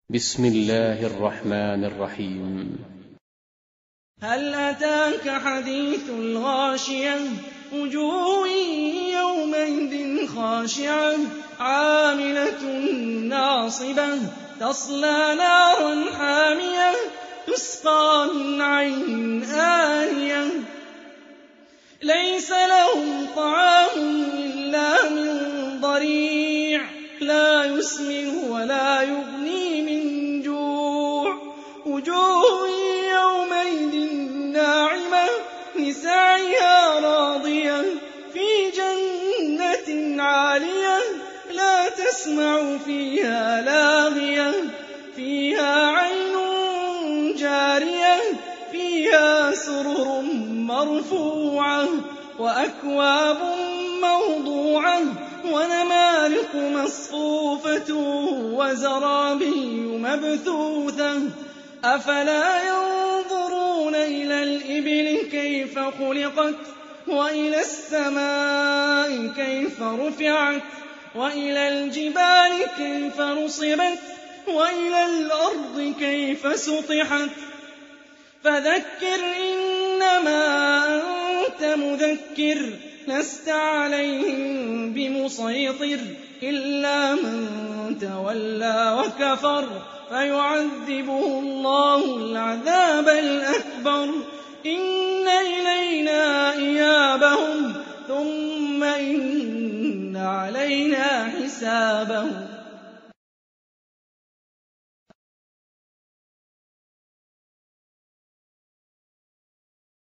بسم الله الرحمن الرحيم. هل أتاك حديث الغاشية وجوه يومئذ خاشعة عاملة ناصبة تصلى نارا حامية تسقى من عين آنية ليس لهم طعام إلا من ضريع لا يسمن ولا يغني من جوع وجوه يومئذ ناعمة لسعيها راضية في جنة عالية لا تسمع فيها لاغية فيها عين جارية فيها سرر مرفوعة وأكواب موضوعة ونمارق مصفوفة وزرابي مبثوثة أفلا ينظرون إلى الإبل كيف خلقت وإلى السماء كيف رفعت وإلى الجبال كيف نصبت وإلى الأرض كيف سطحت فذكر إنما أنت مذكر لست عليهم بمسيطر إلا من تولى وكفر فيعذبه الله العذاب الأكبر إن إلينا إيابهم ثم إن علينا حسابهم